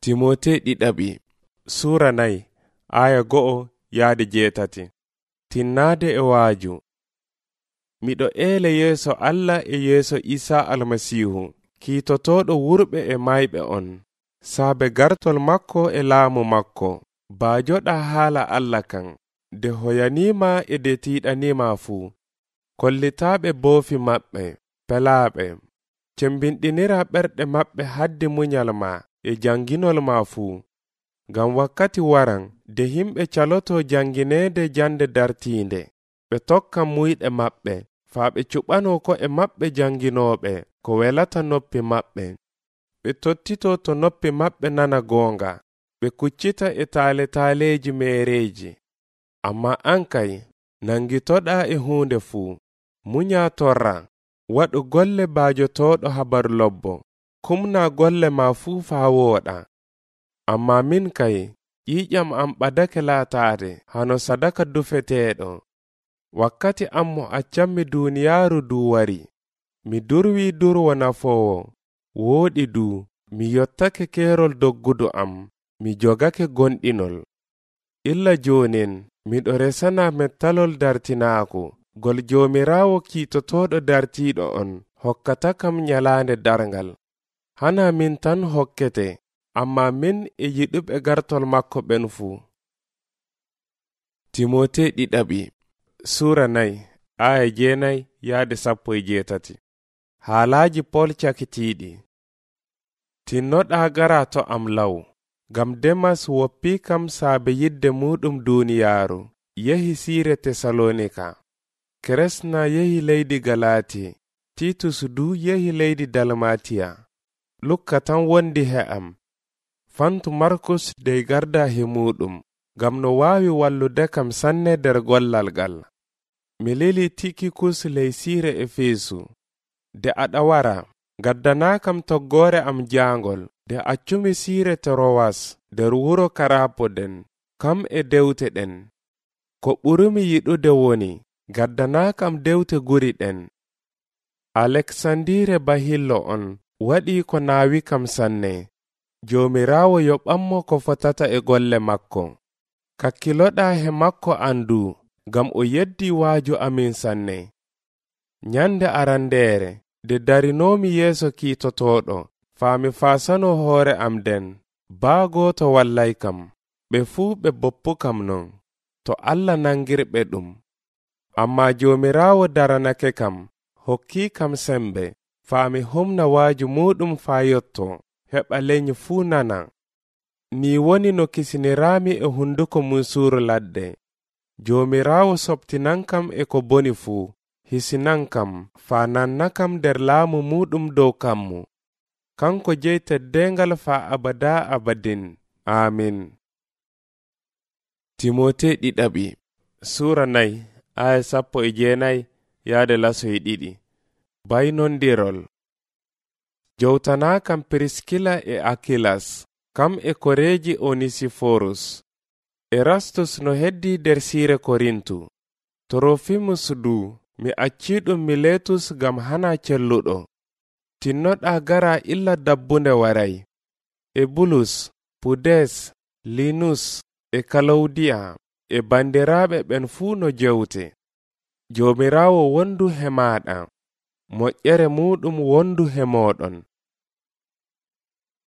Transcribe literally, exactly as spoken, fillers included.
Timote ɗiɗaɓi Sura nayi aya go'o yaade jeetati. Tinnaade e waaju. Miɗo eele yeeso Allah e yeeso Isa almasihu kiitotoɗo wurɓe e mayɓe on, saabe gartol makko e laamu makko, baajoɗa haala Allah kan, de hoyanima e de tiiɗanima fuu. Kollitaaɓe boofi maɓɓe, pelaaɓe, cembinɗinira ɓerɗe maɓɓe hadde munyal ma e janginol ma fuu. Ngam wakkati waran de himɓe caloto jangineede jande dartiinde, ɓe tokkan muyɗe maɓɓe, faa ɓe cuɓano ko e maɓɓe janginooɓe ko welata noppi maɓɓe. Ɓe tottito to noppi maɓɓe nana goonga, ɓe kuccita e taale taaleeji meereeji. Amma an kay, nangitoɗa e huunde fuu, munya torra, waɗu golle baajotoɗo habaru lobbo, kumna golle ma fuu faa wooɗa. Amma min kay, ƴiƴam am ɓadake laataade hano sadaka dufeteeɗo. Wakkati am mo accammi duuniyaaru duu wari, mi durwi durwo nafoowo, wooɗi duu, mi yottake keerol doggudu am, mi jogake gonɗinol. Illa joonin, miɗo resana mettalol dartinaaku, gol Joomiraawo kiitotoɗo dartiiɗo on, hokkata kam nyalaande darngal. Hana min tan hokkete, amma min e yiɗuɓe gartol makko ɓen fuu. Timote ɗiɗaɓi Sura nayi aya jeenayi yaade sappo e jeetati. Haalaaji Pol cakitiiɗi. Tinnoɗa gara to am law, gam Demas woppi kam saabe yidde muɗum duuniyaaru, yehi siire Tesalonika. Kresna yehi leydi Galati, Titus du yehi leydi Dalmatiya. Lukka tan wondi he am. Fantu Markus dey garda he muɗum, gam no waawi wallude kam sanne der gollal gal. Mi leli Tikikus ley siire Efesu. De aɗa wara, gaddana kam toggoore am jaangol, de accumi siire Torowas der wuro Karapoden, kam e dewte ɗen. Ko ɓurumi yiɗude woni, gaddana kam dewte guri ɗen. Aleksandire bahillo on, waɗi ko naawi kam sanne. Joomiraawo yo ɓammo ko fotata e golle makko. Kakkiloɗa he makko andu, gam o yeddi waaju amin sanne. Nyande arandeere, de darinomi yeeso kiitotoɗo, faami faasano hoore am den, baagoto wallay kam, ɓe fuu ɓe boppu kam non, to Allah nangirɓe ɗum. Amma Joomiraawo daranake kam, hokki kam sembe, faami humna waaju muɗum faa yotto, heɓa leñi fuu nana. Ni woni no kisinirami e hunduko mum suuru ladde. Joomiraawo sobtinan kam e ko boni fuu, hisinan kam, faa nanna kam der laamu muɗum dow kammu. Kanko jeyi teddengal faa abada abadin. Amin. Timote ɗiɗaɓi Sura nayi aya sappo e jeenayi yaade laso e ɗiɗi. Baynondirol. Jowtana kam Priskila e Akilas, kam e koreeji Onisiforus. Erastus no heddi der siire Korintu. Torofimus du, mi acciɗum Miletus gam hana celluɗo. Tinnoɗa gara illa dabbunde waray. E Bulus, Pudes, Linus, e Kalawdiya, e bandiraɓe ɓen fuu no jewte. Joomiraawo wondu he maɗa, moƴƴere muɗum wondu he moɗon.